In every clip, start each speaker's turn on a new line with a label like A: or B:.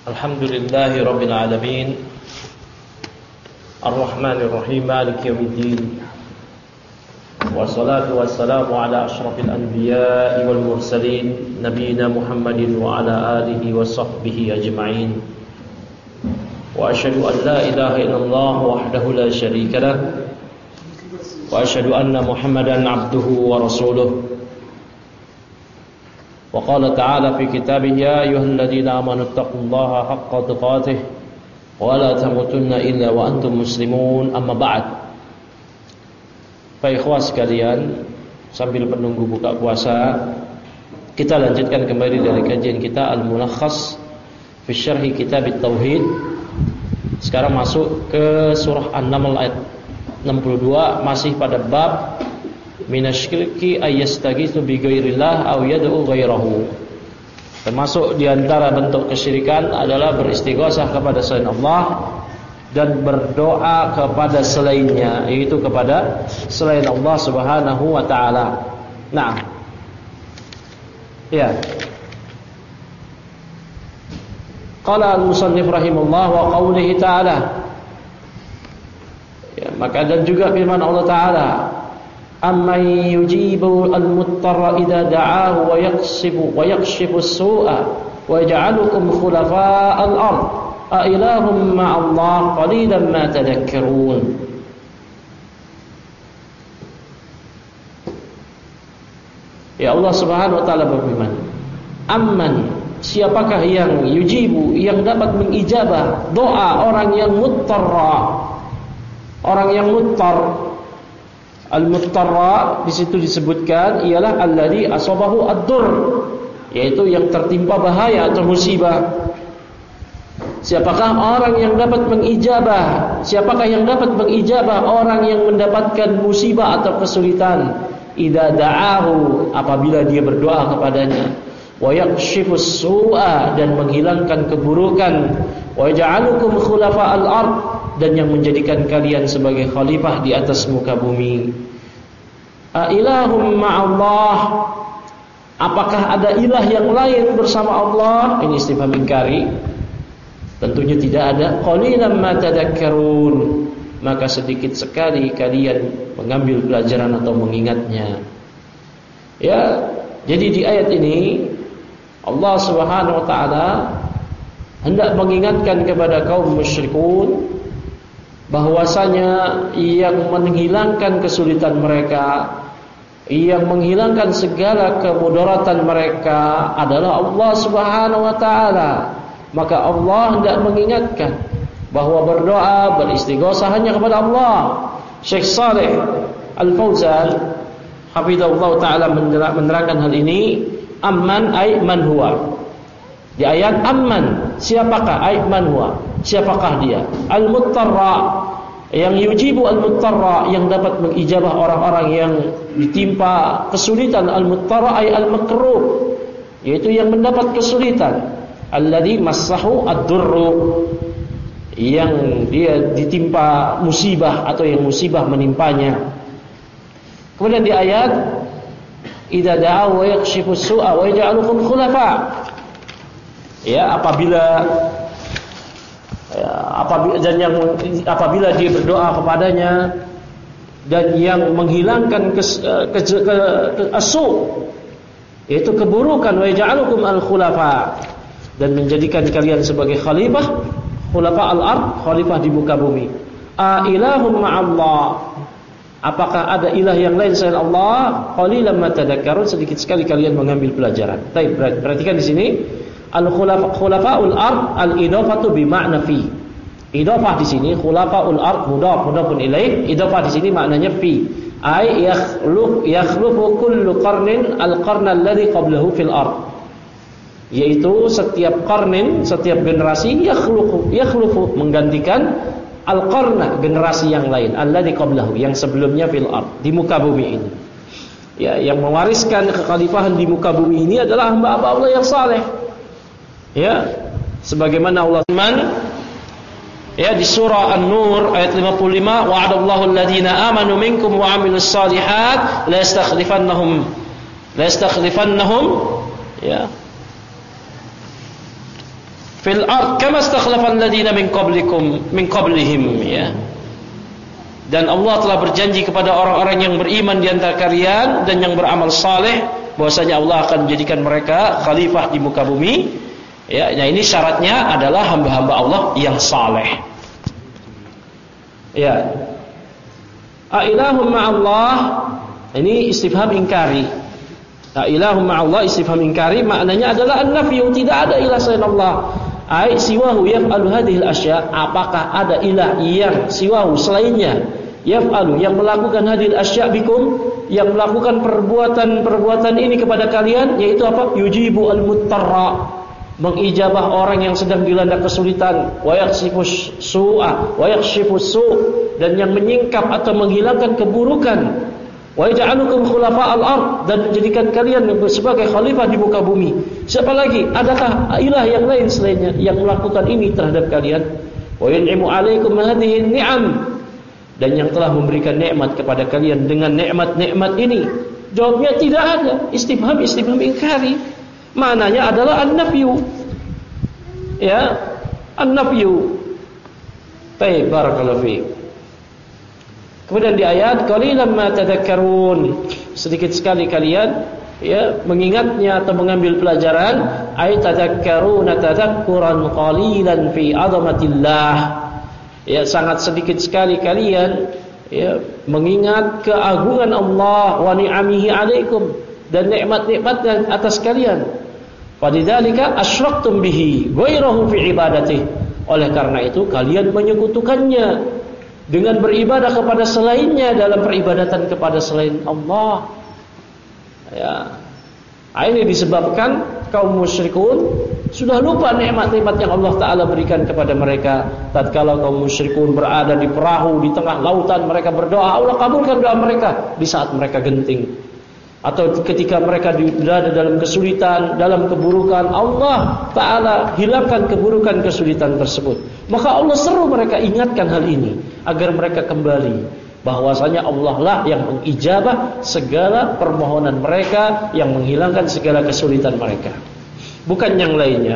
A: Alhamdulillahi Rabbil Alamin Ar-Rahmanir Rahim Maliki Yawmiddin Wassalatu wassalamu ala ashrafil anbiya'i wal mursalin Nabiyina Muhammadin wa ala alihi wa sahbihi ajma'in Wa ashhadu an la ilaha illallah wahdahu la sharika lah Wa ashhadu anna Muhammadan abduhu wa rasuluh وقال تعالى في كتابه يا أيها الذين آمنوا اتقوا الله حق تقاته ولا تموتن إلا وأنتم مسلمون أما بعد. Baik ikhwah sekalian, sambil menunggu buka puasa, kita lanjutkan kembali dari kajian kita Al-Mulakhas fi Syarhi Kitab At-Tauhid. Sekarang masuk ke surah An-Naml ayat 62, masih pada bab minasyirki ayyastaghitsu bi ghairillah aw yad'u ghairahu. Termasuk di antara bentuk kesyirikan adalah beristighosah kepada selain Allah dan berdoa kepada selainnya, yaitu kepada selain Allah Subhanahu wa taala. Nah. Ya. Qala al-musannif rahimahullah wa qawlihi ta'ala. Ya, maka dan juga firman Allah taala, amman yujibu al-muttarra idza da'ahu wa yakshifu as-su'a wa yaj'alukum khulafa' al-ard a ilahum ma'allah qalilan ma tadhakkarun. Ya, Allah Subhanahu wa taala berfirman, amman, siapakah yang yujibu, yang dapat mengijabah doa orang yang muttarra, orang yang muttar. Al-muttarra di situ disebutkan ialah alladzi asabahu ad-dur, yaitu yang tertimpa bahaya atau musibah. Siapakah orang yang dapat mengijabah? Siapakah yang dapat mengijabah orang yang mendapatkan musibah atau kesulitan? Idza da'ahu, apabila dia berdoa kepadanya. Wa yakshifus su'a, dan menghilangkan keburukan. Wa yaj'alukum khulafa'al ard, dan yang menjadikan kalian sebagai khalifah di atas muka bumi. A ilahum ma'allah, apakah ada ilah yang lain bersama Allah? Ini istifham ingkari. Tentunya tidak ada. Qalilan ma tadhakkarun, maka sedikit sekali kalian mengambil pelajaran atau mengingatnya. Ya, jadi di ayat ini Allah Subhanahu wa taala hendak mengingatkan kepada kaum musyrikun bahwasanya yang menghilangkan kesulitan mereka, yang menghilangkan segala kemudaratan mereka adalah Allah Subhanahu wa taala. Maka Allah hendak mengingatkan bahwa berdoa, beristighosah hanya kepada Allah. Syekh Saleh Al-Fauzan hafizahullah taala menerangkan hal ini, amman ay man huwa. Di ayat amman, siapakah? Ay man huwa, siapakah dia? Al-muttarra, yang yujibu al-muttarra, yang dapat mengijabah orang-orang yang ditimpa kesulitan. Al-muttarra ay al-makrub, yaitu yang mendapat kesulitan. Alladzi massahu ad-durru, yang dia ditimpa musibah atau yang musibah menimpanya. Kemudian di ayat idza da'a wa yakshifu as-su'a wa yaj'alukum khulafa. Ya, apabila dia berdoa kepadanya dan yang menghilangkan asu, yaitu keburukan, wa yaj'alukum al-khulafa, dan menjadikan kalian sebagai khalifah, khulafa al-ard, khalifah di muka bumi. A ilahum ma'allah, apakah ada ilah yang lain selain Allah? Qalilan ma tadhakkarun, sedikit sekali kalian mengambil pelajaran. Baik, perhatikan di sini. Al-khulafa'ul ard, al-idafatu bi ma'na fi. Idafah di sini khulafa'ul ard mudhafun ilaih, idafah di sini maknanya fi. Ai yakhlufu kullu qarnin al-qarna alladhi qablahu fil ard. Yaitu setiap qarnin, setiap generasi yakhlufu menggantikan al-qarna, generasi yang lain, alladhi qablahu, yang sebelumnya fil ard, di muka bumi ini. Ya, yang mewariskan kekhalifahan di muka bumi ini adalah hamba-hamba Allah yang saleh. Ya, sebagaimana Allah firman ya di surah An-Nur ayat 55, wa'adallahu alladhina amanu minkum wa 'amilus shalihat la yastakhlifannahum ya fil ard kama istakhlafal ladina min qablihim, ya. Dan Allah telah berjanji kepada orang-orang yang beriman di antara kalian dan yang beramal saleh bahwasanya Allah akan menjadikan mereka khalifah di muka bumi. Ya, nah ini syaratnya adalah hamba-hamba Allah yang saleh. Ya. Ailahum ma'allah, ini istifham ingkari. Ailahum ma'allah istifham ingkari maknanya adalah an-nafyu, tidak ada ilah selain Allah. Ai siwahu yaf'alu hadhil asya, apakah ada ilah yang siwahu selainnya yaf'alu yang melakukan hadhil asya bikum, yang melakukan perbuatan ini kepada kalian, yaitu apa? Yujibu al-muttarra, mengijabah orang yang sedang dilanda kesulitan, wa yaksifus su'a wa yakshifus su', dan yang menyingkap atau menghilangkan keburukan, wa yaj'alukum khulafa'al ard, dan menjadikan kalian sebagai khalifah di muka bumi. Siapa lagi? Adakah ilah yang lain selainnya yang melakukan ini terhadap kalian? Wa yun'imu 'alaikum hadhihi ni'am, dan yang telah memberikan nikmat kepada kalian dengan nikmat-nikmat ini. Jawabnya tidak ada. Istifham ingkari. Maknanya adalah an-nafyu. Ya, an-nafyu. Baik, barakallahu fiik. Kemudian di ayat qalilan ma tadhakkarun, sedikit sekali kalian ya mengingatnya atau mengambil pelajaran. Ay tadhakkaruna tadhakkuran qalilan fi 'azamatillah. Ya, sangat sedikit sekali kalian ya mengingat keagungan Allah wa ni'amihi 'alaikum, dan nikmat-nikmatnya atas kalian. Fadidzalika asyraktum bihi ghairahu fi ibadatihi, oleh karena itu kalian menyekutukannya dengan beribadah kepada selainnya dalam peribadatan kepada selain Allah. Ya. Ini disebabkan kaum musyrikun sudah lupa nikmat-nikmat yang Allah Ta'ala berikan kepada mereka. Tatkala kaum musyrikun berada di perahu di tengah lautan, mereka berdoa, Allah kabulkan doa mereka di saat mereka genting. Atau ketika mereka berada dalam kesulitan, dalam keburukan, Allah Ta'ala hilangkan keburukan kesulitan tersebut. Maka Allah seru mereka ingatkan hal ini agar mereka kembali bahwasanya Allah lah yang mengijabah segala permohonan mereka, yang menghilangkan segala kesulitan mereka, bukan yang lainnya.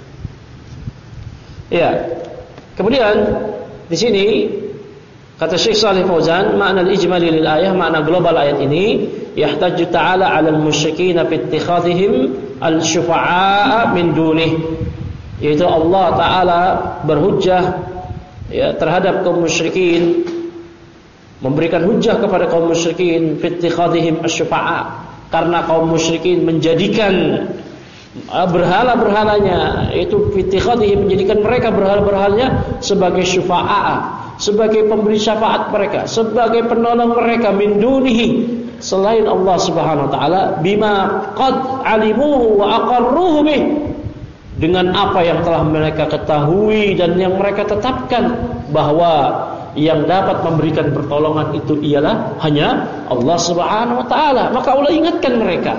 A: Ya. Kemudian di sini kata Syekh Shalih Fauzan, makna al-ijmali lil ayah, makna global ayat ini, yahtaju ta'ala 'alal musyrikin fi ittikhadhihim al-syufa'a min dunih, yaitu Allah Ta'ala berhujjah ya terhadap kaum musyrikin, memberikan hujjah kepada kaum musyrikin fi ittikhadhihim asy-syufa'a, karena kaum musyrikin menjadikan berhala-berhalanya, itu fi ittikhadhihim, menjadikan mereka berhala-berhalanya sebagai syufa'a, sebagai pemberi syafaat mereka, sebagai penolong mereka, min dunihi, selain Allah Subhanahu wa taala, bima qad alimuhu wa aqarruhu bih, dengan apa yang telah mereka ketahui dan yang mereka tetapkan bahwa yang dapat memberikan pertolongan itu ialah hanya Allah Subhanahu wa taala. Maka Allah ingatkan mereka,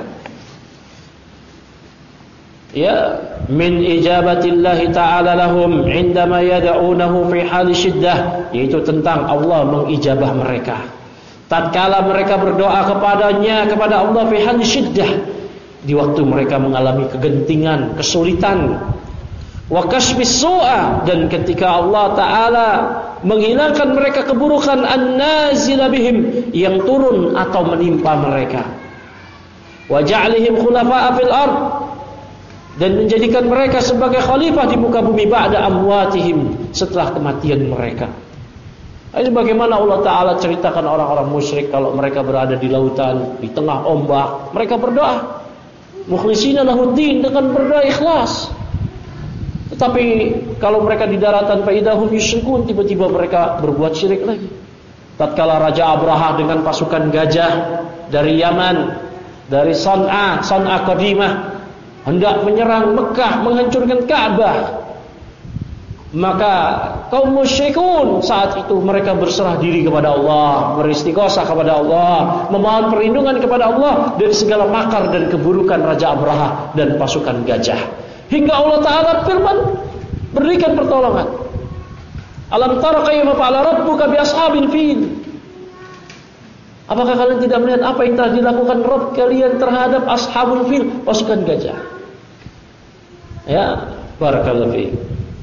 A: ya, min ijabatillahi ta'ala lahum indama yad'unahu fi hali syiddah, yaitu tentang Allah mengijabah mereka tatkala mereka berdoa kepadanya, kepada Allah fi hali syiddah, di waktu mereka mengalami kegentingan, kesulitan, wa kashfis su'a, dan ketika Allah Ta'ala menghilangkan mereka keburukan, an-nazila bihim, yang turun atau menimpa mereka, wa ja'alihim khulafa'a fil ard, dan menjadikan mereka sebagai khalifah di muka bumi ba'da amwatihim, setelah kematian mereka. Ini bagaimana Allah Ta'ala ceritakan orang-orang musyrik kalau mereka berada di lautan, di tengah ombak, mereka berdoa mukhlishina lahuddin, dengan berdoa ikhlas. Tetapi kalau mereka di daratan, fa idahum yusyrikun, tiba-tiba mereka berbuat syirik lagi. Tatkala Raja Abraha dengan pasukan gajah dari Yaman, dari San'a Qadimah, hendak menyerang Mekah, menghancurkan Ka'bah, maka kaum musyrikun saat itu mereka berserah diri kepada Allah, beristighosah kepada Allah, memohon perlindungan kepada Allah dari segala makar dan keburukan Raja Abraha dan pasukan gajah, hingga Allah Ta'ala firman, berikan pertolongan. Alam tara kayfa fa'ala rabbuka bi ashabil fil, apakah kalian tidak melihat apa yang telah dilakukan Rabb kalian terhadap ashabul fil, pasukan gajah? Ya, Barakallahu fiik.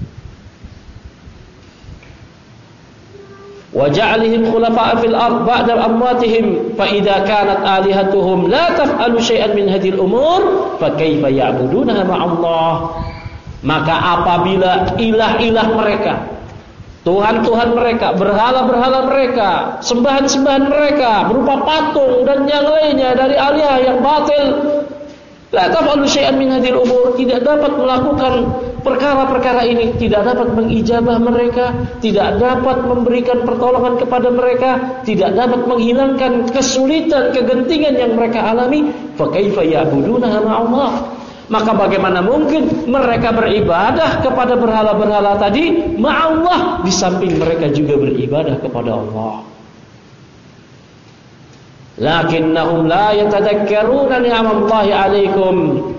A: Wa ja'alihim khulafa'a fil ard ba'da amwatihim fa idza kanat alihatuhum la taf'alu syai'an min hadhil umur fa kaifa ya'budunaha ma'allah. Maka apabila ilah-ilah mereka, Tuhan-Tuhan mereka, berhala-berhala mereka, sembahan-sembahan mereka berupa patung dan yang lainnya dari alihah yang batil, la taf'alu syai'an min hadhil umur, tidak dapat melakukan perkara-perkara ini, tidak dapat mengijabah mereka, tidak dapat memberikan pertolongan kepada mereka, tidak dapat menghilangkan kesulitan, kegentingan yang mereka alami, fa kaifa ya'budunaha ma'allah. Maka bagaimana mungkin mereka beribadah kepada berhala-berhala tadi ma'allah, di samping mereka juga beribadah kepada Allah. Lakinnahum la yatadakkaruna ni'amallahi 'alaikum.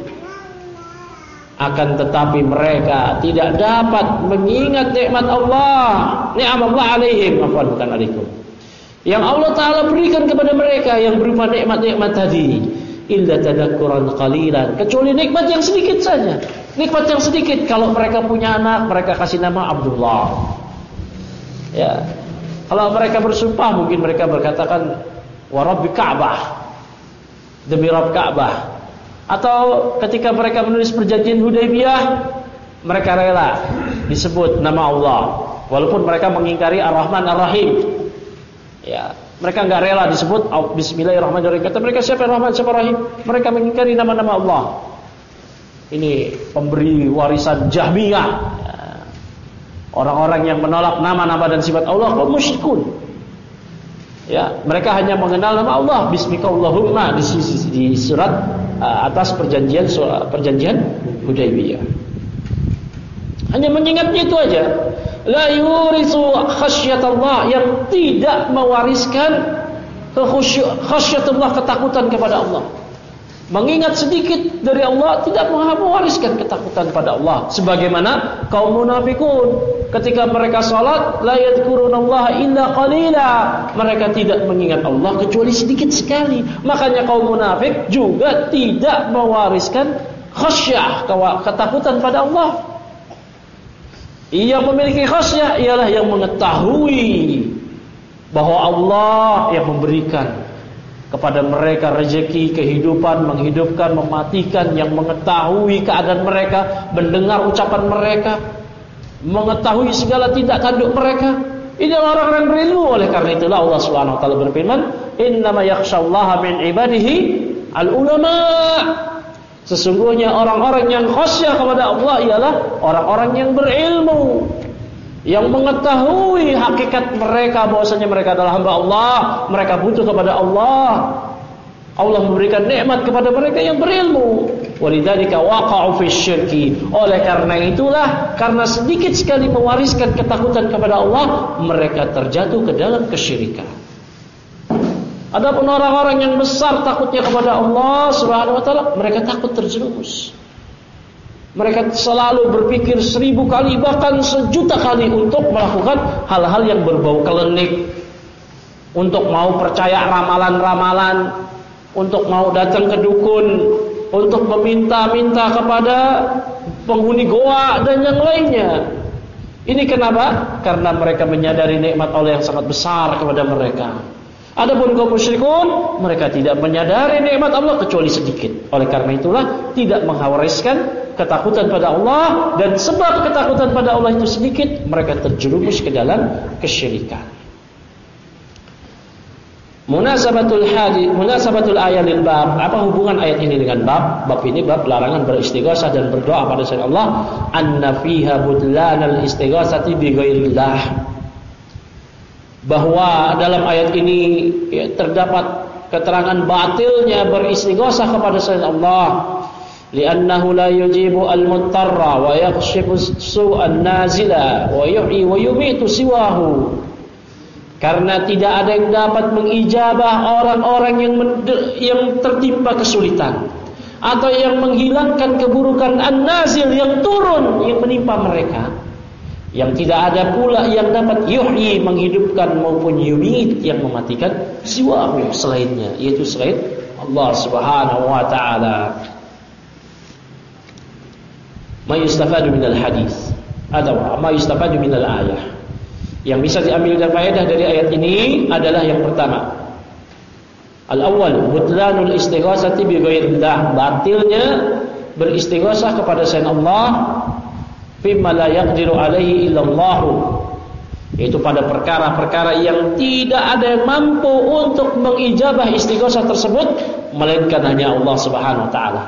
A: Akan tetapi mereka tidak dapat mengingat nikmat Allah, ni'amallah 'alaihim, bukan 'alaikum, yang Allah Ta'ala berikan kepada mereka yang berupa nikmat-nikmat tadi, illa tadakkuran qalilan, kecuali nikmat yang sedikit saja. Nikmat yang sedikit, kalau mereka punya anak, mereka kasih nama Abdullah. Ya. Kalau mereka bersumpah, mungkin mereka berkatakan wa rabbi Ka'bah, demi Rabb Ka'bah. Atau ketika mereka menulis perjanjian Hudaybiyah, mereka rela disebut nama Allah, walaupun mereka mengingkari Ar-Rahman Ar-Rahim. Ya, mereka enggak rela disebut Bismillahirrahmanirrahim. Kata mereka, siapa Rahman, siapa Rahim? Mereka mengingkari nama-nama Allah. Ini pemberi warisan Jahmiyah. Orang-orang yang menolak nama-nama dan sifat Allah kaum musyrikun. Ya, mereka hanya mengenal nama Allah, Bismikallahumma di surat atas perjanjian Hudaybiyah. Hanya mengingatnya itu aja. La yurisu khasyatullah, yang tidak mewariskan khasyatullah, ketakutan kepada Allah. Mengingat sedikit dari Allah tidak mewariskan ketakutan pada Allah. Sebagaimana kaum munafikun, ketika mereka salat, la yadhkurunallaha illa qalila, mereka tidak mengingat Allah kecuali sedikit sekali. Makanya kaum munafik juga tidak mewariskan khasyah, ketakutan pada Allah. Yang memiliki khasyah ialah yang mengetahui bahwa Allah yang memberikan kepada mereka rezeki, kehidupan, menghidupkan, mematikan, yang mengetahui keadaan mereka, mendengar ucapan mereka, mengetahui segala tindak tanduk mereka. Ini orang-orang berilmu. Oleh karena itulah Allah Subhanahu wa taala berfirman, "Innama yakhsyallaha min ibadihi al-ulama." Sesungguhnya orang-orang yang khasyah kepada Allah ialah orang-orang yang berilmu, yang mengetahui hakikat mereka, bahwasanya mereka adalah hamba Allah, mereka butuh kepada Allah. Allah memberikan nikmat kepada mereka yang berilmu. Walidzalika waqa'u fisyirki. Oleh karena itulah, karena sedikit sekali mewariskan ketakutan kepada Allah, mereka terjatuh ke dalam kesyirikan. Adapun orang-orang yang besar takutnya kepada Allah Subhanahu wa taala, mereka takut terjerumus. Mereka selalu berpikir 1000 kali, bahkan 1.000.000 kali untuk melakukan hal-hal yang berbau klinik, untuk mau percaya ramalan-ramalan, untuk mau datang ke dukun, untuk meminta-minta kepada penghuni goa dan yang lainnya. Ini kenapa? Karena mereka menyadari nikmat Allah yang sangat besar kepada mereka. Adapun kaum musyrikun, mereka tidak menyadari nikmat Allah kecuali sedikit. Oleh karena itulah tidak menghawariskan ketakutan pada Allah, dan sebab ketakutan pada Allah itu sedikit, mereka terjerumus ke dalam kesyirikan. Munasabatul ayat lil bab. Apa hubungan ayat ini dengan bab? Bab ini bab larangan beristighosah dan berdoa pada selain Allah. Anna fiha budlanal istighosati bi ghairillah. Bahwa dalam ayat ini terdapat keterangan batilnya beristighosah kepada selain Allah. Li'annahu la yujibu al-muttarra wa yakhshifu su'an nazila wa yuhyi wa yumitu siwahu. Karena tidak ada yang dapat mengijabah orang-orang yang tertimpa kesulitan, atau yang menghilangkan keburukan an-nazil yang turun, yang menimpa mereka. Yang tidak ada pula yang dapat yuhyi, menghidupkan, maupun yumit, yang mematikan, siwahu, selainnya, yaitu selain Allah Subhanahu wa ta'ala. ma yustafadu minal hadis atau ma yustafadu minal ayah. Yang bisa diambil dan faedah dari ayat ini adalah yang pertama, al-awwal butlanul istighasati bi ghairillah, batilnya beristighasah kepada selain Allah fimma la yaqdiru alaihi illallah, yaitu pada perkara-perkara yang tidak ada yang mampu untuk mengijabah istighosah tersebut melainkan hanya Allah Subhanahu wa taala.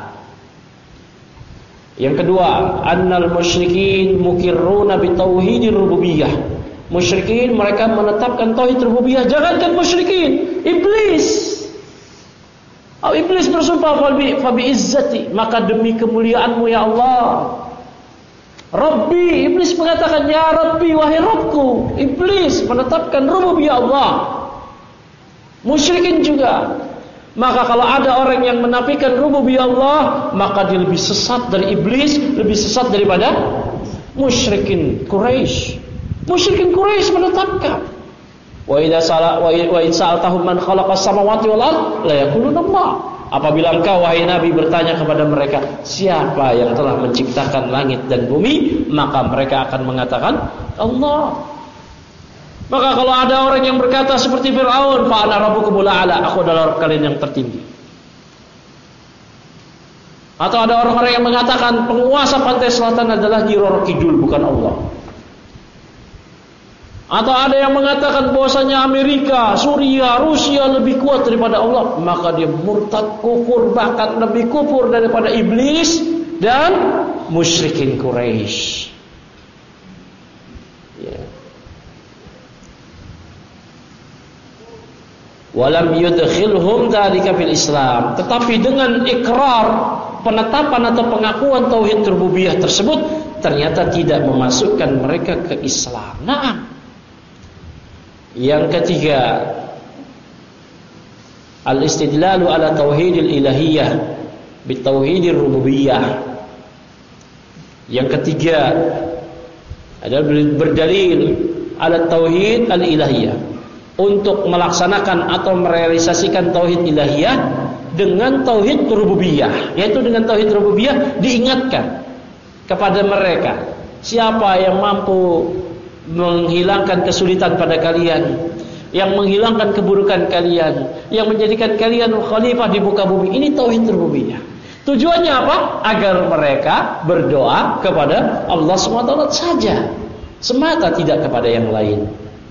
A: Yang kedua, annal musyrikin mukirruna bi tauhidir rububiyyah. Musyrikin mereka menetapkan tauhid rububiyah. Jangankan musyrikin, iblis. Iblis bersumpah fa bi izzati, maka demi kemuliaanmu ya Allah. Rabbi, iblis mengatakan ya Rabbi, wahai Rabbku. Iblis menetapkan rububiyah Allah. Musyrikin juga. Maka kalau ada orang yang menafikan rububiyah Allah, maka dia lebih sesat dari iblis, lebih sesat daripada musyrikin Quraisy. Musyrikin Quraisy menetapkan wa idza sa'altahum man khalaqas samawati wal ard la yaquluna Allah. Apabila engkau wahai Nabi bertanya kepada mereka, siapa yang telah menciptakan langit dan bumi, maka mereka akan mengatakan Allah. Maka kalau ada orang yang berkata seperti Fir'aun, fa ana rabbukumul a'la, aku adalah Rabb kalian yang tertinggi. Atau ada orang-orang yang mengatakan penguasa pantai selatan adalah Nyi Roro Kidul, bukan Allah. Atau ada yang mengatakan bahwasanya Amerika, Suriah, Rusia lebih kuat daripada Allah, maka dia murtad, kufur, bahkan lebih kufur daripada iblis dan musyrikin Quraisy. Ya. Walam yudkhilhum dzalika fil Islam. Tetapi dengan ikrar, penetapan atau pengakuan tauhid rububiyah tersebut ternyata tidak memasukkan mereka ke Islam. Nah, yang ketiga, al-istidlalu ala tauhidil ilahiyah bitauhidir rububiyah. Yang ketiga adalah berdalil ala tauhid al-ilahiyah, untuk melaksanakan atau merealisasikan tauhid ilahiyah dengan tauhid rububiyah, yaitu dengan tauhid rububiyah diingatkan kepada mereka, siapa yang mampu menghilangkan kesulitan pada kalian, yang menghilangkan keburukan kalian, yang menjadikan kalian khalifah di muka bumi. Ini tauhid rububiyah. Tujuannya apa? Agar mereka berdoa kepada Allah SWT saja, semata, tidak kepada yang lain.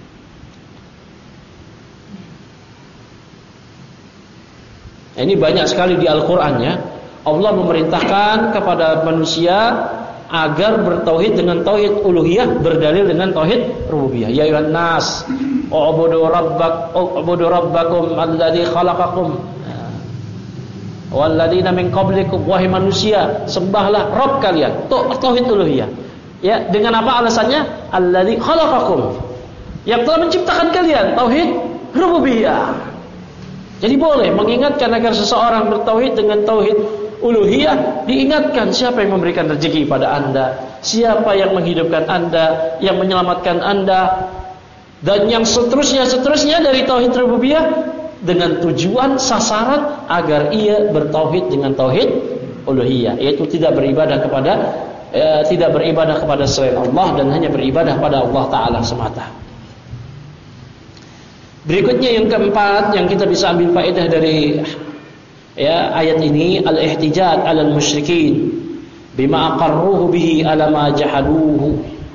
A: Ini banyak sekali di Al-Quran ya. Allah memerintahkan kepada manusia agar bertauhid dengan tauhid uluhiyah, berdalil dengan tauhid rububiyah. Ya ayuhan nas, u'budu rabbakum alladzi khalaqakum walladzina min qablikum. Wahai manusia, sembahlah Rabb kalian. Tauhid uluhiyah. Ya, dengan apa alasannya? Alladzi khalaqakum, yang telah menciptakan kalian. Tauhid rububiyah. Jadi boleh mengingatkan agar seseorang bertauhid dengan tauhid uluhiyah, diingatkan siapa yang memberikan rezeki pada Anda, siapa yang menghidupkan Anda, yang menyelamatkan Anda, dan yang seterusnya dari tauhid rububiyah, dengan tujuan sasaran agar ia bertauhid dengan tauhid uluhiyah, yaitu tidak beribadah kepada selain Allah dan hanya beribadah pada Allah Ta'ala semata. Berikutnya yang keempat yang kita bisa ambil faedah dari ayat ini, al-ihtijaj 'alal musyrikin bima aqarruhu bihi ala ma jahaduhu.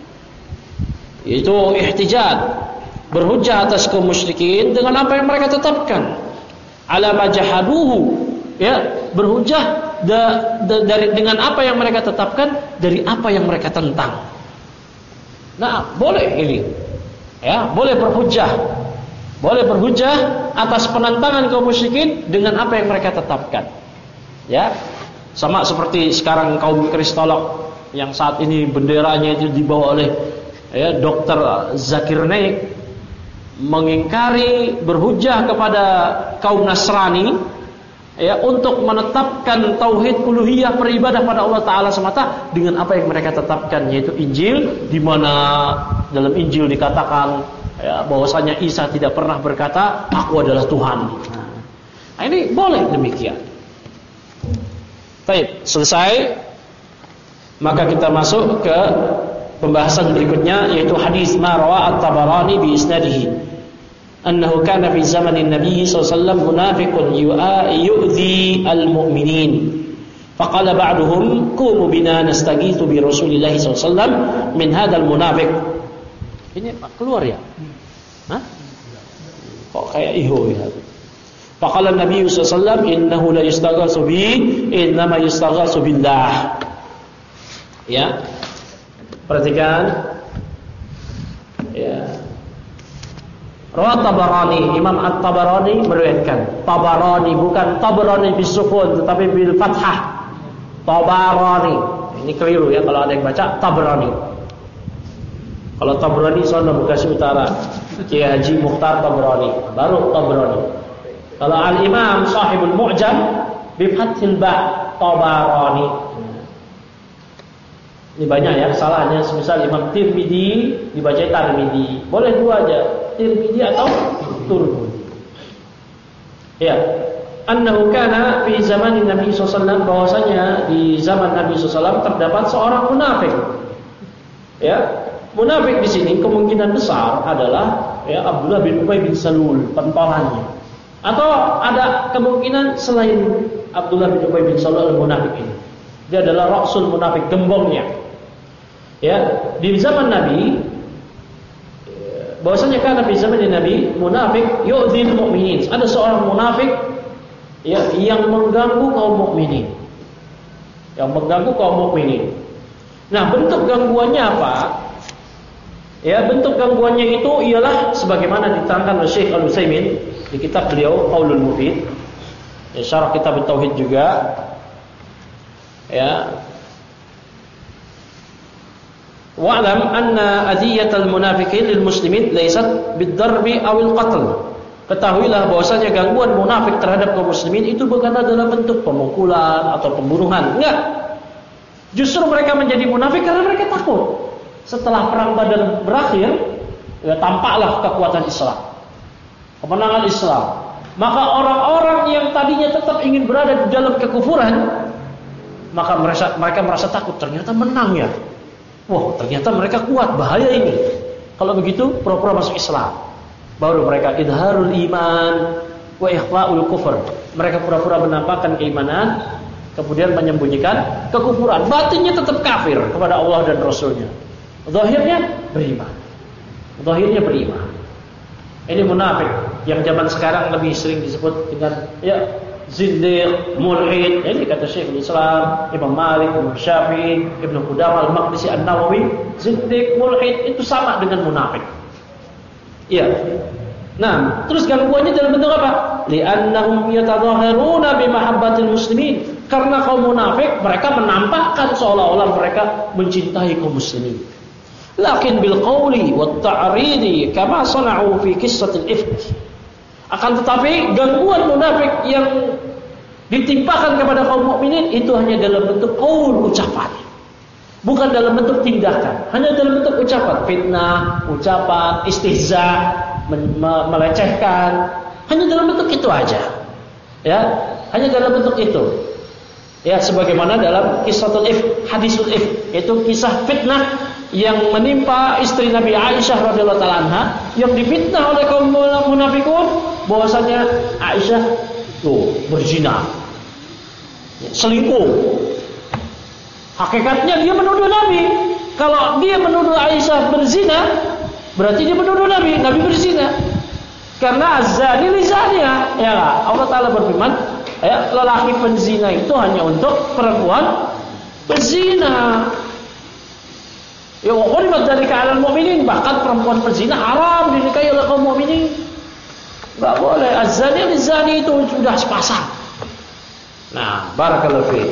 A: Itu ihtijaj, berhujjah atas kaum musyrikin dengan apa yang mereka tetapkan. Ala ma jahaduhu, ya, berhujjah dengan apa yang mereka tetapkan dari apa yang mereka tentang. Nah, boleh ini. Ya, boleh berhujjah. Boleh berhujjah atas penentangan kaum musyrikin dengan apa yang mereka tetapkan. Ya. Sama seperti sekarang kaum kristolog yang saat ini benderanya itu dibawa oleh Dr. Zakir Naik, mengingkari, berhujjah kepada kaum Nasrani untuk menetapkan tauhid uluhiyah, beribadah pada Allah Ta'ala semata dengan apa yang mereka tetapkan, yaitu Injil, di mana dalam Injil dikatakan bahwasanya Isa tidak pernah berkata aku adalah Tuhan. Nah, ini boleh demikian. Baik, selesai. Maka kita masuk ke pembahasan berikutnya, yaitu hadis ma rawa at-Tabarani bi isnadihi annahu kana fi zamanin Nabi sallallahu alaihi wasallam munafiqun yu'dhi al-mu'minin faqala ba'duhum qumu bina nastaghithu bi Rasulillah sallallahu alaihi wasallam min hadzal munafiq. Ini keluar ya? Hah? Kok kayak iho ya? Faqala Nabi sallallahu alaihi wasallam innahu la yustaghatsu bi innama yustaghatsu billah. Ya. Perhatikan. Ya. Rawat Tabarani, Imam At-Tabarani meriwayatkan. Tabarani bukan Tabarani bisukun tetapi bil fathah. Tabarani. Ini keliru ya kalau ada yang baca Tabarani. Kalau Tabarani sono Bekasi Utara, Kiai Haji Mukhtar Tabarani, baru Tabarani. Kalau Al-Imam Sahibul Mu'jam bi fathil ba Tabarani. Ini banyak ya kesalahannya. Semisal Imam Tirmidzi dibaca Tarmidzi. Boleh dua aja, Tirmidzi atau Turmudi. Ya, annahu kana fi zamanin Nabi sallallahu alaihi wasallam, bahwasanya di zaman Nabi sallallahu alaihi wasallam terdapat seorang munafik. Ya, munafik di sini kemungkinan besar adalah ya Abdullah bin Ubay bin Salul, pentolannya. Atau ada kemungkinan selain Abdullah bin Ubay bin Salul munafik ini. Dia adalah rasul munafik, gembongnya. Ya, di zaman Nabi bahwasanya kan di zaman Nabi munafik yu'dzil mu'minin. Ada seorang munafik ya yang mengganggu kaum mukminin. Yang mengganggu kaum mukminin. Nah, bentuk gangguannya apa? Ya, bentuk gangguannya itu ialah sebagaimana diterangkan oleh Syekh Al-Utsaimin di kitab beliau Qaulul Mufid. Ya, syarah kitab Tauhid juga. Ya. Wa'lam anna adiyatal munafiqin lil muslimin laysat bid-darbi awil qatl. Ketahuilah bahwasanya gangguan munafik terhadap kaum muslimin itu bukan adalah bentuk pemukulan atau pembunuhan. Enggak. Justru mereka menjadi munafik karena mereka takut. Setelah perang Badar berakhir, ya tampaklah kekuatan Islam. Kemenangan Islam. Maka orang-orang yang tadinya tetap ingin berada di dalam kekufuran, maka mereka merasa takut, ternyata menang ya. Wah, ternyata mereka kuat, bahaya ini. Kalau begitu, pura-pura masuk Islam. Baru mereka idharul iman wa ikhfa'ul kufur. Mereka pura-pura menampakkan keimanan, kemudian menyembunyikan kekufuran. Batinnya tetap kafir kepada Allah dan Rasulnya. Zahirnya beriman. Zahirnya beriman. Ini munafik yang zaman sekarang lebih sering disebut dengan ya zindiq, mulhid. Ini kata Syekhul Islam, Imam Malik, Imam Syafi'i, Ibnu Qudamah Al-Maqdisi An-Nawawi, zindiq, mulhid itu sama dengan munafik. Iya. Nah, terus gangguannya dalam bentuk apa? Li'annahum yatadhahiruna bi mahabbatil muslimin. Karena kaum munafik mereka menampakkan seolah-olah mereka mencintai kaum muslimin. Lakin bil qawli wat ta'ridi kama sana'u fi qissatil ifk. Akan tetapi gangguan munafik yang ditimpakan kepada kaum mukminin itu hanya dalam bentuk qaul, ucapan. Bukan dalam bentuk tindakan, hanya dalam bentuk ucapan, fitnah, ucapan, istihza, melecehkan, hanya dalam bentuk itu aja. Ya, hanya dalam bentuk itu. Ya, sebagaimana dalam kisahul if, hadisul if, itu kisah fitnah yang menimpa istri Nabi Aisyah radhiyallahu taala anha yang difitnah oleh kaum munafikun bahwasanya Aisyah tuh berzina, selingkuh. Hakikatnya dia menuduh Nabi. Kalau dia menuduh Aisyah berzina, berarti dia menuduh Nabi. Nabi berzina. Karena az-zani lizaniya, ya enggak? Allah Taala berfirman, ya, lelaki penzina itu hanya untuk perempuan berzina. Ya, waqad dzalika 'alal mu'minin, bahkan perempuan penzina haram dinikahi oleh kaum mukminin. Enggak boleh. Az-zani lizani itu sudah sepasang. Nah, barakallahu fiik.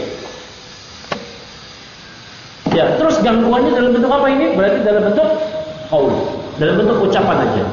A: Ya, terus gangguannya dalam bentuk apa ini? Berarti dalam bentuk qaul, dalam bentuk ucapan aja.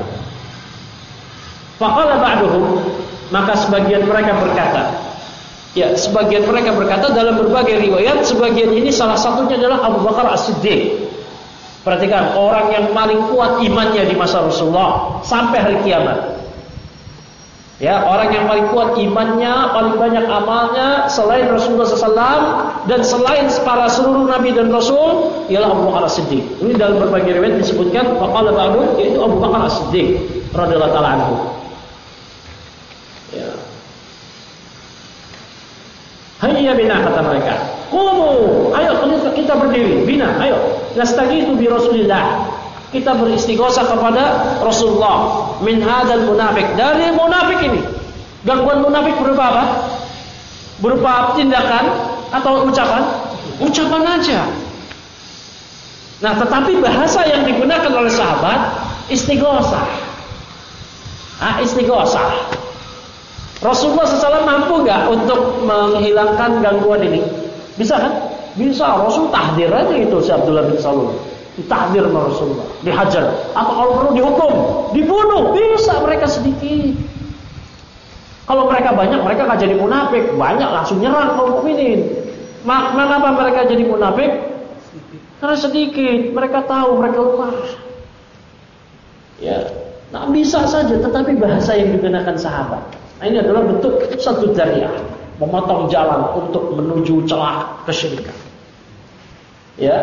A: Faqala ba'duhum, maka sebagian mereka berkata, ya, sebagian mereka berkata dalam berbagai riwayat, sebagian ini salah satunya adalah Abu Bakar As-Siddiq. Perhatikan, orang yang paling kuat imannya di masa Rasulullah sampai hari kiamat. Ya, orang yang paling kuat imannya, paling banyak amalnya selain Rasulullah SAW dan selain para seluruh Nabi dan Rasul ialah Abu Bakar As-Siddiq. Ini dalam berbagai riwayat disebutkan faqala ba'du, yaitu Abu Bakar As-Siddiq radhiyallahu ta'ala anhu. Ya. Hayya bina, kata mereka. Qumu, ayo kita berdiri, bina, ayo. Nastaghiitsu bi Rasulillah. Kita beristighosah kepada Rasulullah min hadzal munafik, dari munafik ini. Gangguan munafik berupa apa? Berupa tindakan atau ucapan? Ucapan aja. Nah, tetapi bahasa yang digunakan oleh sahabat istighosah. Istighosah. Rasulullah SAW mampu nggak untuk menghilangkan gangguan ini? Bisa kan? Bisa. Rasul tahdir aja itu si Abdullah bin Salul. Ditahdir sama Rasulullah, dihajar, atau kalau perlu dihukum, dibunuh, bisa mereka sedikit. Kalau mereka banyak, mereka nggak jadi munafik, banyak langsung nyerang kaum mukminin. Kenapa mereka jadi munafik? Karena sedikit, mereka tahu, mereka lemah. Ya, nah bisa saja, tetapi bahasa yang digunakan sahabat. Nah, ini adalah bentuk satu dariah, memotong jalan untuk menuju celah kesyirikan. Ya.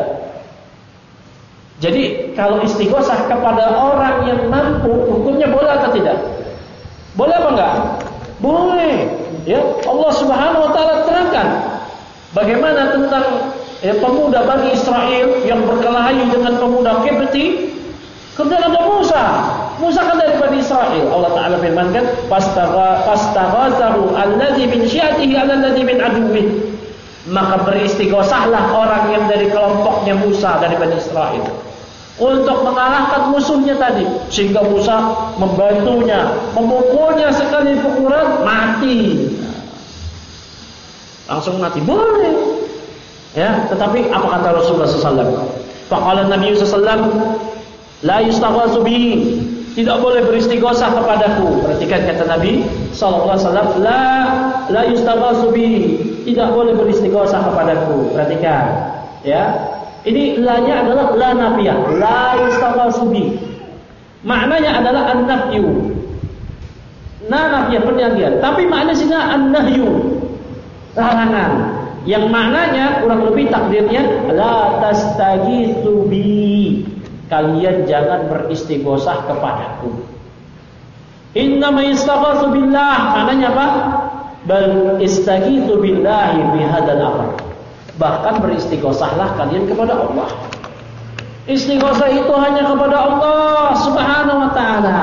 A: Jadi kalau istighosah kepada orang yang mampu, hukumnya boleh atau tidak? Boleh apa enggak? Boleh. Ya, Allah Subhanahu wa taala terangkan bagaimana tentang pemuda Bani Israel yang berkelahi dengan pemuda Qibti kepada Musa. Musa kan dari Bani Israel. Allah Taala firmankan, "Fastaghathahu alladzi min syi'atihi 'ala alladzi min aduwwihi." Maka beristighosahlah orang yang dari kelompoknya Musa dari Bani Israel untuk mengalahkan musuhnya tadi, sehingga Musa membantunya, memukulnya sekali pukulan mati. Langsung mati. Boleh. Ya, tetapi apa kata Rasulullah SAW? Faqala Nabi SAW, la yustaghatsu bihi. Tidak boleh beristighosah kepadaku. Perhatikan kata Nabi sallallahu alaihi wasallam, la yustaghatsu bihi. Tidak boleh beristighosah kepadaku. Perhatikan, ya. Ini la-nya adalah la nafiyah, la yustaghatsu bihi. Maknanya adalah an-nafyu. Nafiyah penyagian, tapi maknanya sini an-nahyu. Larangan. Yang maknanya kurang lebih takdirnya la tastaghitsu bi. Kalian jangan beristighosah kepadaku. Innama istaghatsu billah. Maknanya apa? Bal istaghitsu billahi bi hadzal amr. Bahkan beristighosahlah kalian kepada Allah. Istighosah itu hanya kepada Allah Subhanahu wa taala.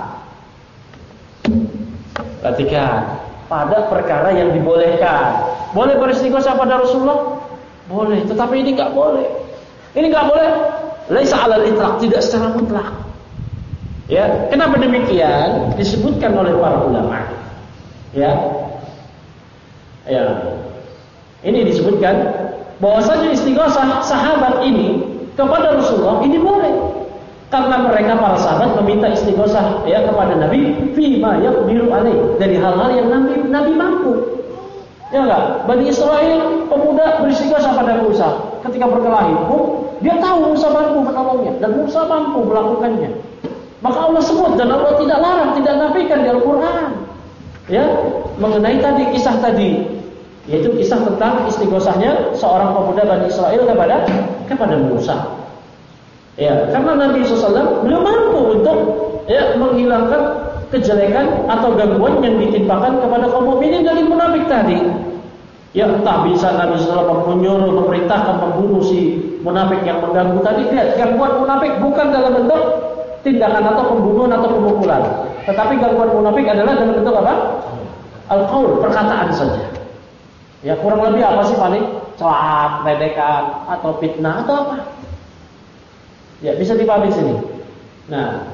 A: Perhatikan, pada perkara yang dibolehkan. Boleh beristighosah pada Rasulullah? Boleh, tetapi ini enggak boleh. Ini enggak boleh. Laisa 'alal itlaq, tidak secara mutlak. Ya, kenapa demikian? Disebutkan oleh para ulama. Ya. Ya. Ini disebutkan bahwasanya istighosah sahabat ini kepada Rasulullah ini boleh. Karena mereka para sahabat meminta istighosah ya kepada Nabi fima yaqdiru alaih, dari hal-hal yang Nabi mampu. Ya enggak? Bani Israel pemuda beristighosah pada Musa ketika berkelahi. Dia tahu Musa mampu menolongnya dan Musa mampu melakukannya. Maka Allah sebut dan Allah tidak larang, tidak nafikan di Al-Qur'an. Ya, mengenai tadi kisah tadi, yaitu kisah tentang istighosahnya seorang pemuda Bani Israel kepada Musa. Ya, karena Nabi SAW belum mampu untuk menghilangkan kejelekan atau gangguan yang ditimpakan kepada kaum mukminin dari munafik tadi. Ya, entah bisa Nabi SAW menyuruh, memerintahkan membunuh si munafik yang mengganggu tadi. Lihat, gangguan munafik bukan dalam bentuk tindakan atau pembunuhan atau pemukulan, tetapi gangguan munafik adalah dalam bentuk apa? Al-qaul, perkataan saja. Ya, kurang lebih apa sih paling? Celah, ledekan, atau fitnah atau apa? Ya, bisa dipahami sini. Nah,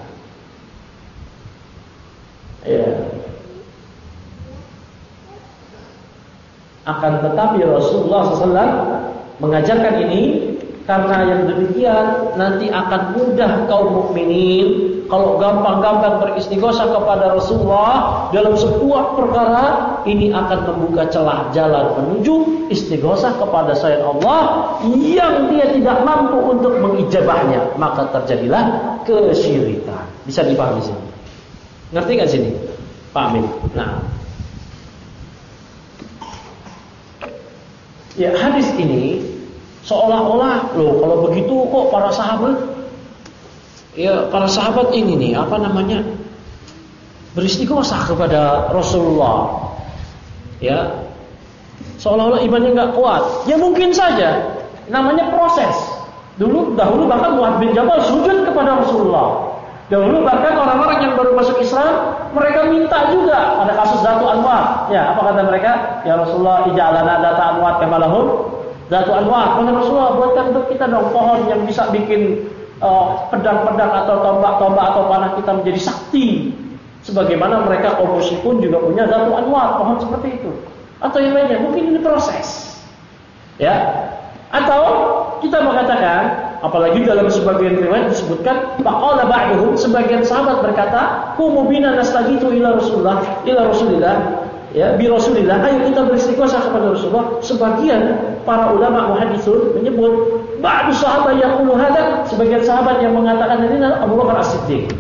A: ya. Akan tetapi Rasulullah SAW mengajarkan ini karena yang demikian nanti akan mudah kaum mukminin kalau gampang-gampang beristighosah kepada Rasulullah dalam sebuah perkara, ini akan membuka celah jalan menuju istighosah kepada selain Allah yang dia tidak mampu untuk mengijabahnya, maka terjadilah kesyirikan. Bisa dipahami sini? Ngerti nggak sini? Pak Amin. Nah, ya hadis ini seolah-olah loh kalau begitu kok para sahabat ini nih beristighosah kepada Rasulullah. Ya, seolah-olah imannya nggak kuat. Ya mungkin saja, namanya proses. Dahulu bahkan Mu'adz bin Jabal sujud kepada Rasulullah. Dahulu bahkan orang-orang yang baru masuk Islam, mereka minta juga pada kasus Datu Anwar. Ya, apa kata mereka? Ya Rasulullah, ij'alana Datu Anwar kama lahum Datu Anwar. Kata Rasulullah, buatkan untuk kita dong pohon yang bisa bikin pedang-pedang atau tombak-tombak atau panah kita menjadi sakti. Sebagaimana mereka kaum musyrikun juga punya Datu Anwar, pohon seperti itu. Atau yang lainnya, mungkin ini proses. Ya. Atau kita mengatakan, apalagi dalam sebagian riwayat disebutkan, faqala ba'duhum, sebagian sahabat berkata, qumu bina nastaghiitsu ila Rasulillah, ya, bi Rasulillah, ayo kita beristighosah kepada Rasulullah. Sebagian para ulama muhaddisun menyebut ba'du sahabat yaqulu hadza, sebagian sahabat yang mengatakan ini adalah Abu Bakar As-Siddiq.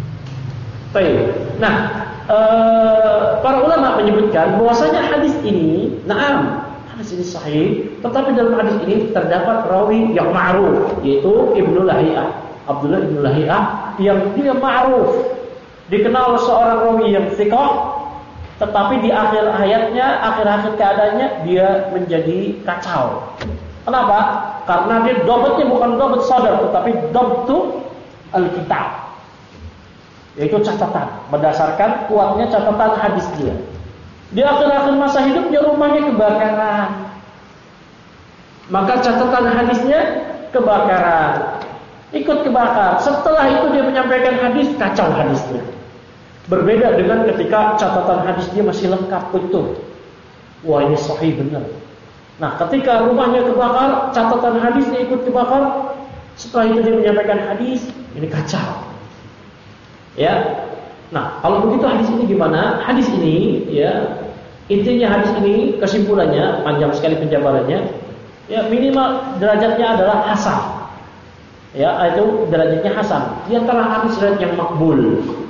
A: Baik. Nah, para ulama menyebutkan bahwasanya hadis ini, hadis ini sahih, tetapi dalam hadis ini terdapat rawi yang ma'ruf, yaitu Ibnu Lahiyah, Abdullah Ibnu Lahiyah, yang dia ma'ruf, dikenal seorang rawi yang thiqah, tetapi di akhir keadaannya dia menjadi kacau. Kenapa? Karena dia dobetnya bukan dobet sadar, tetapi dobtu al-kitab, yaitu catatan, berdasarkan kuatnya catatan hadis dia. Di akhir-akhir masa hidupnya rumahnya kebakaran, maka catatan hadisnya kebakaran, ikut kebakar. Setelah itu dia menyampaikan hadis, kacau hadisnya. Berbeda dengan ketika catatan hadis dia masih lengkap betul. Wah, ini sahih benar. Nah, ketika rumahnya kebakar, catatan hadisnya ikut kebakar. Setelah itu dia menyampaikan hadis, ini kacau. Ya. Nah, kalau begitu hadis ini gimana? Hadis ini, ya, intinya hadis ini kesimpulannya panjang sekali penjabarannya. Ya, minimal derajatnya adalah hasan. Ya, itu derajatnya hasan. Di antara hadis yang makbul.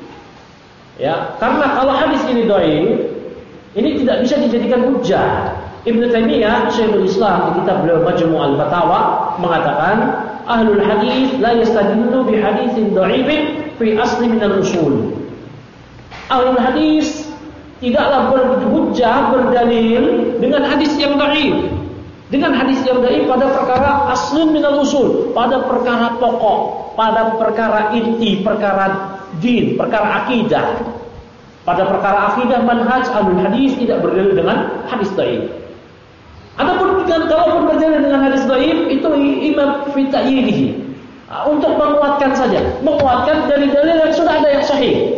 A: Ya, karena kalau hadis ini dhaif, ini tidak bisa dijadikan hujah. Ibnu Taimiyah, Syekhul Islam, di kitab beliau Majmu' al-Fatawa mengatakan, ahlul hadis la yastadillu bi haditsin dhaifin fi asli min al-usul. Ahlul hadis tidaklah berhujjah, berdalil dengan hadis yang dhaif. Dengan hadis yang dhaif pada perkara aslun minal usul, pada perkara pokok, pada perkara inti, perkara din, perkara akidah. Pada perkara akidah manhaj ahlul hadis tidak berdalil dengan hadis dhaif. Adapun kalaupun berdalil dengan hadis dhaif, itu imam fi ta'yidihi, untuk menguatkan saja, menguatkan dari dalil yang sudah ada yang sahih.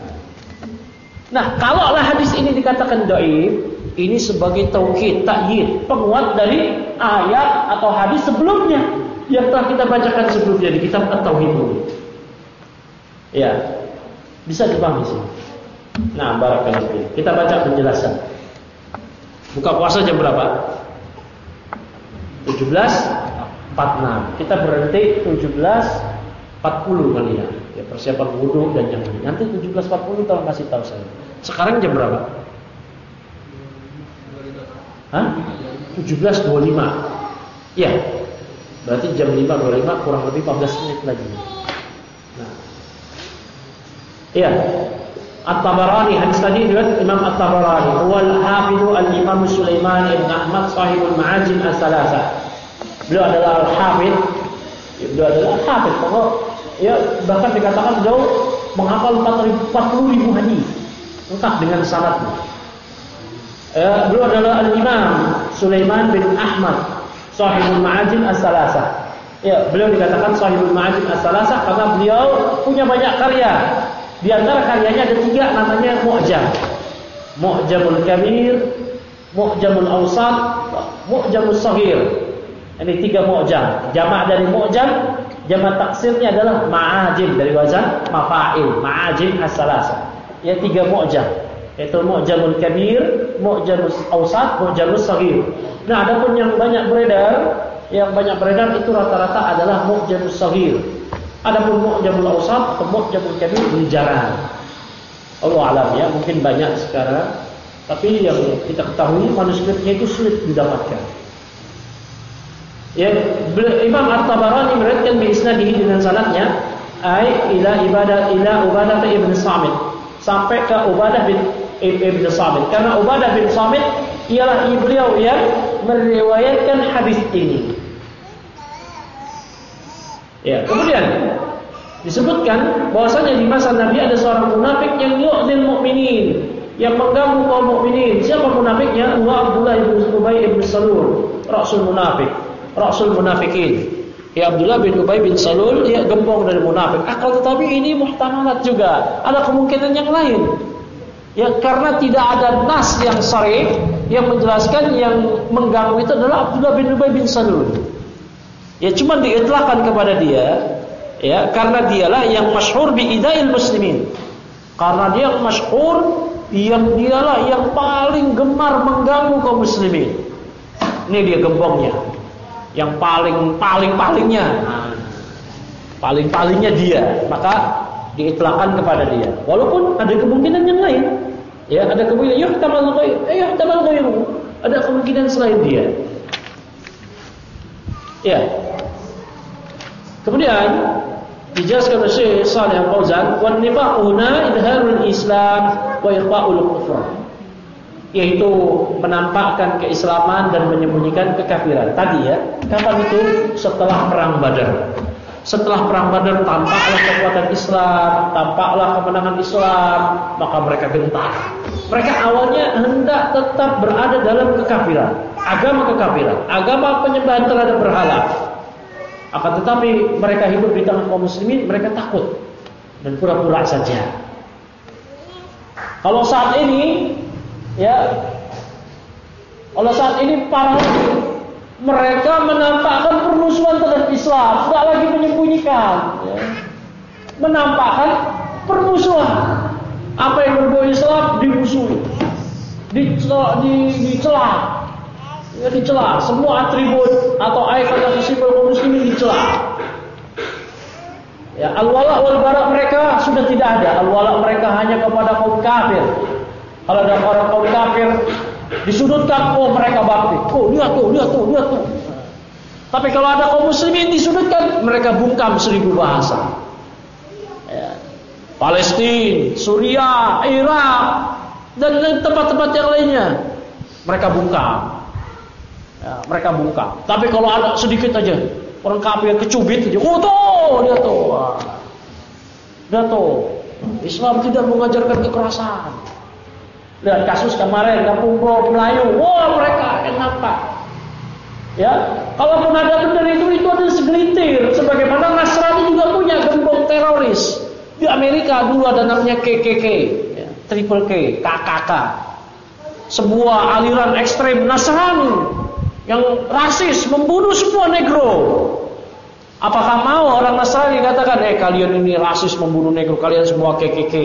A: Nah, kalaulah hadis ini dikatakan dhaif, ini sebagai taukid, ta'yid, penguat dari ayat atau hadis sebelumnya yang telah kita bacakan sebelumnya di kitab At-Tauhid. Ya, bisa dipahami sih. Nah, barakallahu fiik. Kita baca penjelasan. Buka puasa jam berapa? 17.46. Kita berhenti 17.40 kali ya. Ya, persiapan wudu dan jam ini. Nanti 17.40 tolong kasih tahu saya. Sekarang jam berapa? 17.25. Ya. Berarti jam 5.25 kurang lebih 15 menit lagi. Nah. Iya. At-Tabarani, hadis tadi riwayat Imam At-Tabarani, wal hafidhu al-Imam Sulaiman ibn Ahmad sahibul Ma'ajim as-Salasah. Beliau adalah al-hafidh. Beliau adalah al-hafidh. Ya, bahkan dikatakan beliau menghafal 40.000 hadis lengkap dengan sanadnya. Beliau adalah al-Imam Sulaiman bin Ahmad sahibul Ma'ajim as-Salasah. Ya, beliau dikatakan sahibul Ma'ajim as-Salasah karena beliau punya banyak karya. Di antara karyanya ada 3 namanya Mu'jam. Mu'jamul Kabir, Mu'jamul Awsat, Mu'jamul Shaghir. Ini 3 mu'jam. Jamak dari mu'jam, jamak taksirnya adalah ma'ajim dari wazan mafa'il, ma'ajim as-salasah. Ya, 3 mu'jam. Yaitu Mu'jamul Kabir, Mu'jamul Awsat, Mu'jamul Shaghir. Nah, adapun yang banyak beredar itu rata-rata adalah Mu'jamul Shaghir. Adapun Mu'jamul Awsat atau Mu'jamul Kabir ini jarang. Allah alam ya, mungkin banyak sekarang, tapi yang kita ketahui manuskripnya itu sulit didapatkan. Ya, Imam At-Tabarani meriwayatkan bi isnadihi dengan sanadnya ila Ubadah bin Samit, sampai ke Ubadah bin Samit. Karena Ubadah bin Samit ialah beliau yang meriwayatkan hadis ini. Ya, kemudian disebutkan bahwasanya di masa Nabi ada seorang munafik yang yu'dil mukminin, yang mengganggu kaum mukminin. Siapa munafiknya? Wa Abdullah bin Ubay bin Salul, rasul munafikin. Ya, Abdullah bin Ubay bin Salul, dia gembong dari munafik. Akal tetapi ini muhtamalat juga, ada kemungkinan yang lain. Ya, karena tidak ada nas yang sharih yang menjelaskan yang mengganggu itu adalah Abdullah bin Ubay bin Salul. Ya, cuma diitlaqkan kepada dia, ya, karena dialah yang masyhur bi idail muslimin. Karena dia masyhur, yang dialah yang paling gemar mengganggu kaum muslimin. Ini dia gembongnya. Yang paling-palingnya dia, maka diitlaqkan kepada dia. Walaupun ada kemungkinan yang lain. Ya, ada kemungkinan yuhtamal ghairu. Ada kemungkinan selain dia. Ya. Kemudian dijelaskan oleh Syekh Shalih Al-Fauzan, "Wan nifaq huna idharul Islam wa ikhfa'ul kufr." Yaitu menampakkan keislaman dan menyembunyikan kekafiran. Tadi ya, kapan itu? Setelah perang Badar. Setelah perang Badar tampaklah kekuatan Islam, tampaklah kemenangan Islam, maka mereka gentar. Mereka awalnya hendak tetap berada dalam kekafiran, agama penyembahan terhadap berhala. Akan tetapi mereka hidup di tengah kaum muslimin, mereka takut dan pura-pura saja. Kalau saat ini, ya, kalau saat ini parah lagi. Mereka menampakkan permusuhan terhadap Islam, tidak lagi menyembunyikan, ya. Menampakkan permusuhan. Apa yang berbau Islam dimusuhi, dicela. Ya, dicela. Semua atribut atau ikon atau simbol kaum muslimin dicela. Ya, al-wala wal bara mereka sudah tidak ada. Al-wala mereka hanya kepada kaum kafir. Kalau ada orang kaum kafir disudutkan, oh mereka bakti. Oh lihat tuh. Tapi kalau ada kaum muslimin disudutkan, mereka bungkam 1000 bahasa. Ya. Palestina, Suriah, Irak, dan tempat-tempat yang lainnya, mereka bungkam. Ya, mereka bungkam. Tapi kalau ada sedikit aja orang kafir yang kecubit aja, oh tuh, dia tuh. Islam tidak mengajarkan kekerasan. Lihat kasus kemarin Kampung Pro Melayu, wah mereka yang nampak. Ya, kalaupun ada benar itu adalah segelintir. Sebagaimana Nasrani juga punya gembong teroris. Di Amerika dulu ada namanya KKK, ya, Triple K, KKK. Sebuah aliran ekstrem Nasrani yang rasis, membunuh semua negro. Apakah mau orang Nasrani katakan, kalian ini rasis, membunuh negro, kalian semua KKK?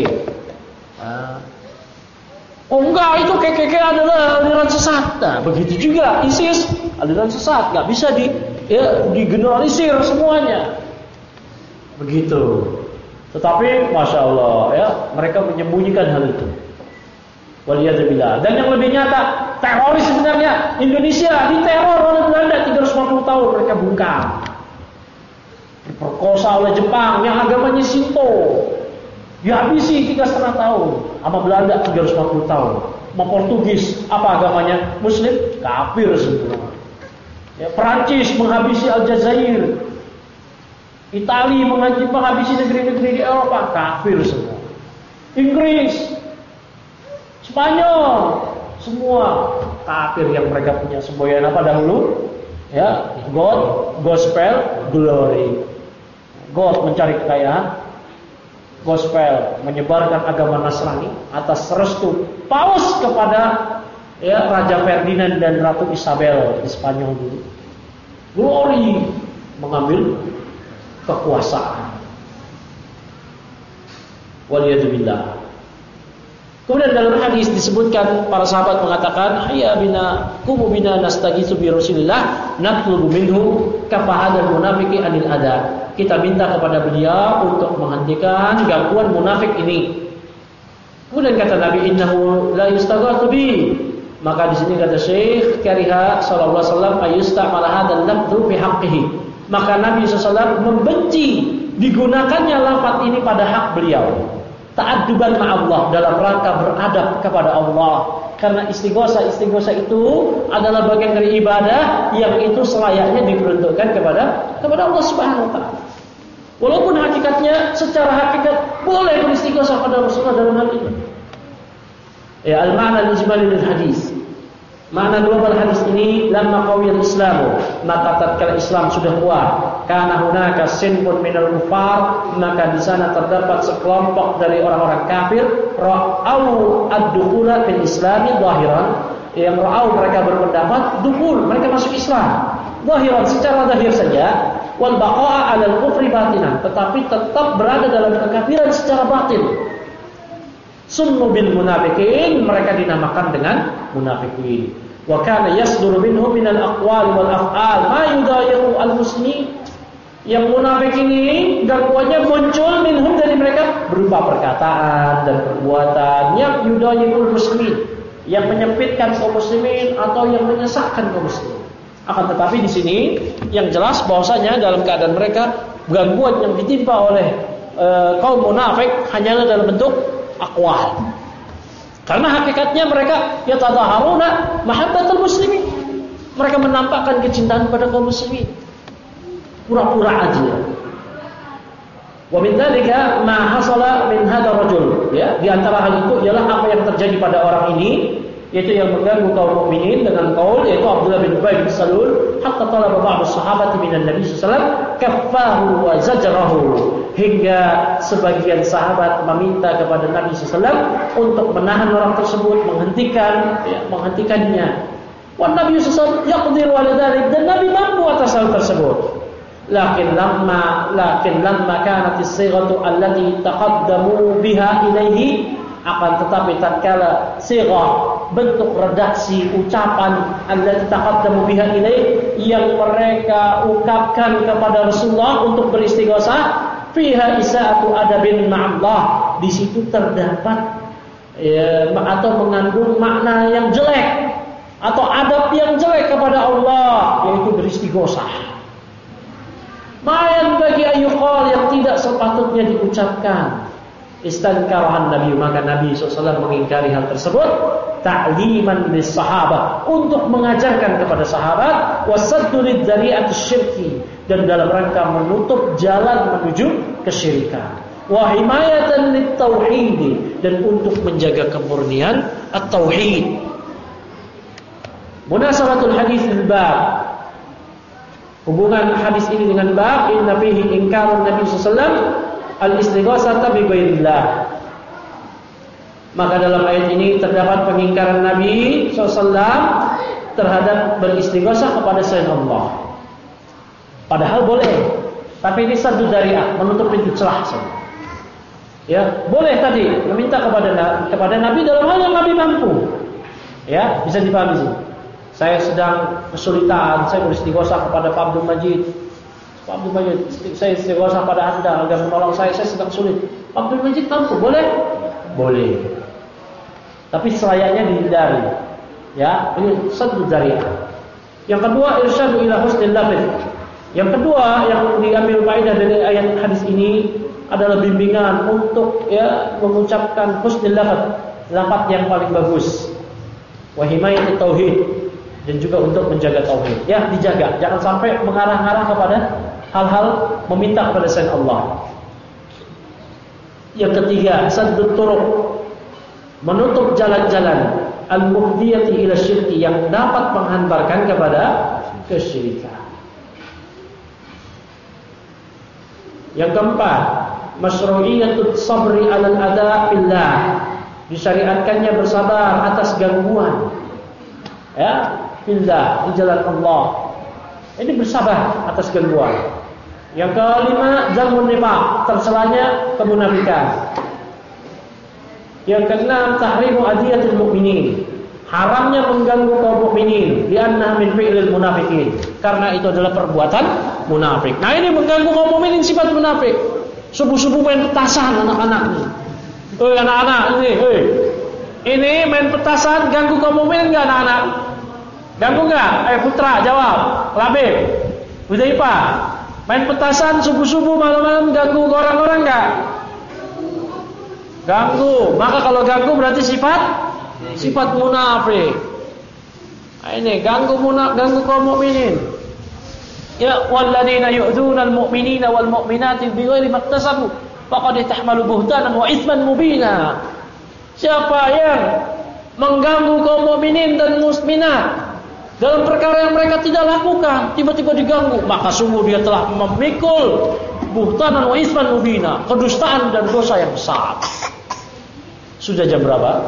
A: Oh enggak, itu KKK adalah aliran sesat. Nah, begitu juga ISIS, aliran sesat, nggak bisa digeneralisir semuanya. Begitu. Tetapi Masya Allah ya, mereka menyembunyikan hal itu. Waliyadzubillah. Dan yang lebih nyata, teroris sebenarnya Indonesia diteror oleh Belanda 350 tahun, mereka bungkam. Diperkosa oleh Jepang yang agamanya Shinto, dihabisi 3,5 tahun sama Belanda 350 tahun. Sama Portugis, apa agamanya? Muslim, kafir semua. Ya, Perancis menghabisi Aljazair, Italia menghabisi negeri-negeri di Eropa, kafir semua. Inggris, Spanyol, semua kafir yang mereka punya semboyan apa dahulu? Ya, God, gospel, glory. God mencari kekayaan, gospel menyebarkan agama Nasrani atas restu Paus kepada Raja Ferdinand dan Ratu Isabel di Spanyol dulu. Glory mengambil kekuasaan. Waliyadzubillah. Kemudian dalam hadis disebutkan para sahabat mengatakan, "Hayya bina qumu bina nastaghiitsu bi Rasulillah natlubu minhu kafahadal munafiqi anil ada." Kita minta kepada beliau untuk menghentikan gangguan munafik ini. Kemudian kata Nabi, innahu la yustaghathu bi. Maka di sini kata Syekh kariha sallallahu alaihi wasallam ayusta'mal hadzal lafdhu fi haqqihi. Maka Nabi SAW membenci digunakannya lafaz ini pada hak beliau. Ta'adduban ma'allah, dalam rangka beradab kepada Allah. Karena istighosa itu adalah bagian dari ibadah yang itu selayaknya diperuntukkan kepada Allah Subhanahu wa taala. Walaupun hakikatnya secara hakikat boleh beristighosa pada Rasulullah dalam hal ini. Ya, al-ma'na al-ijmali lil hadis. Makna global hadis ini, lamma qawiyal Islamu, maka tatkala Islam sudah kuat, kana hunaka sinfun minal kufar, maka di sana terdapat sekelompok dari orang-orang kafir, ra'au ad-dukhula fil Islami zahiran, yang ra'au mereka berpendapat dukhul, mereka masuk Islam zahiran, secara zahir saja, wal baqa'a 'alal kufri batinan, tetapi tetap berada dalam kekafiran secara batin. Summu bil munafiqin, mereka dinamakan dengan munafiqin. Wa kana yasduru minhum minal aqwal wal af'al ma yudayi'u al muslimin. Yang munafik ini gangguannya muncul minhum dari mereka berupa perkataan dan perbuatan yang yudayi'ul muslimin, yang menyempitkan kaum muslimin atau yang menyesatkan kaum muslimin. Akan tetapi di sini yang jelas bahwasanya dalam keadaan mereka gangguan yang ditimpa oleh kaum munafik hanyalah dalam bentuk aqwal. Karena hakikatnya mereka yatadhaharuna mahabbatul muslimin. Mereka menampakkan kecintaan pada kaum muslimin. Pura-pura aja. Wa min dzalika ma hasala min hadzal rajul, ya, di antara hal itu ialah apa yang terjadi pada orang ini, yaitu yang mengganggu kaum mukminin dengan qaul, yaitu Abdullah bin Ubay bin Salul, hatta talaba ba'd sahabat minan Nabi sallallahu alaihi wasallam kaffahu wa zajrahu, hingga sebagian sahabat meminta kepada Nabi sallallahu alaihi wasallam untuk menahan orang tersebut, menghentikannya. Wan Nabi sallallahu alaihi wasallam yaqdiru ala dzalik, dan Nabi mampu atas hal tersebut. Lakin lamma kanat as-sighatu allati taqaddamu biha ilaihi, akan tetapi tatkala sighah, bentuk redaksi ucapan allati taqaddamu biha ilaihi, yang mereka ungkapkan kepada Rasulullah untuk beristighosah, fiha isa'atu adabin ma'allah, di situ terdapat atau mengandung makna yang jelek atau adab yang jelek kepada Allah, yaitu beristighosah. Mayan bagi ayuqal, yang tidak sepatutnya diucapkan. Istankarahan Nabi, maka Nabi SAW mengingkari hal tersebut, ta'liman lis sahabat, untuk mengajarkan kepada sahabat, wasaddu lidzari'ati syirki, dan dalam rangka menutup jalan menuju kesyirikan, wa himayatan lit tauhid, dan untuk menjaga kemurnian at-tauhid. Munasabatul hadis bil bab, hubungan hadis ini dengan bab, inna fihi ingkarun Nabi sallallahu alaihi wasallam al-istighosata bi ghairillah. Maka dalam ayat ini terdapat pengingkaran Nabi SAW terhadap beristighosah kepada selain Allah. Padahal boleh, tapi ini saddu dzari'ah, menutup pintu celah saja. Ya, boleh tadi meminta kepada Nabi dalam hal yang Nabi mampu. Ya, bisa dipahami sih. Saya sedang kesulitan, saya beristighosah kepada Pak Abdul Majid. Pak Abdul Majid, saya istighosah pada Anda agar menolong saya sedang sulit. Pak Abdul Majid mampu, boleh? Boleh. Tapi selayaknya dihindari. Ya, ini saddu dzari'ah. Yang kedua, irsyadu ila husnil lafz. Yang kedua yang diambil faedah dari ayat hadis ini adalah bimbingan untuk mengucapkan husnul lafaz yang paling bagus. Wa himayatut tauhid, dan juga untuk menjaga tauhid. Ya, dijaga, jangan sampai mengarah-arah kepada hal-hal meminta kepada selain Allah. Yang ketiga, saddut turuq, menutup jalan-jalan al-mufdiyati ila syirki, yang dapat menghantarkan kepada kesyirikan. Yang keempat, masyru'iyatut sabri 'alal ada fillah, disyariatkannya bersabar atas gangguan, ya, fillah, di jalan Allah. Ini bersabar atas gangguan. Yang kelima, zamun nifaq, terselanya kemunafikan. Yang keenam, tahrimu adiyatil mu'minin, haramnya mengganggu kaum mukminin, li'annaha min fi'lil munafiqin, karena itu adalah perbuatan munafik. Nah, ini mengganggu kaum mukminin, sifat munafik. Subuh-subuh main petasan anak-anaknya. Anak-anak ini main petasan ganggu kaum mukminin enggak anak-anak? Ganggu enggak? Putra jawab. Labib, Hudzaifah, main petasan subuh-subuh malam-malam ganggu orang-orang enggak? Ganggu. Maka kalau ganggu berarti sifat munafik. Ini ganggu kaum mukminin. Ya walladzina yu'dzunal mu'minina wal mu'minati bighairi maktasabu faqad tahmalu buhtanan wa itsman mubina. Siapa yang mengganggu kaum mukminin dan muslimat dalam perkara yang mereka tidak lakukan, tiba-tiba diganggu, maka sungguh dia telah memikul buhtanan wa itsman mubina, kedustaan dan dosa yang besar. Sudah jam berapa?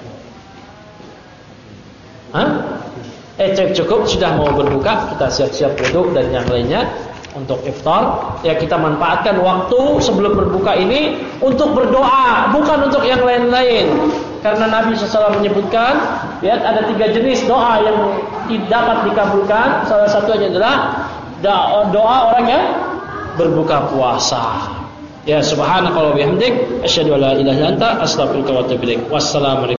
A: Cukup, sudah mau berbuka, kita siap-siap duduk dan yang lainnya untuk iftar. Ya, kita manfaatkan waktu sebelum berbuka ini untuk berdoa, bukan untuk yang lain-lain. Karena Nabi SAW menyebutkan, ya, ada 3 jenis doa yang tidak dapat dikabulkan. Salah satunya adalah doa orang yang berbuka puasa. Ya, subhanakallahumma wa bihamdik, asyhadu an la ilaha illa anta, astaghfiruka wa atubu ilaik. Wassalamualaikum.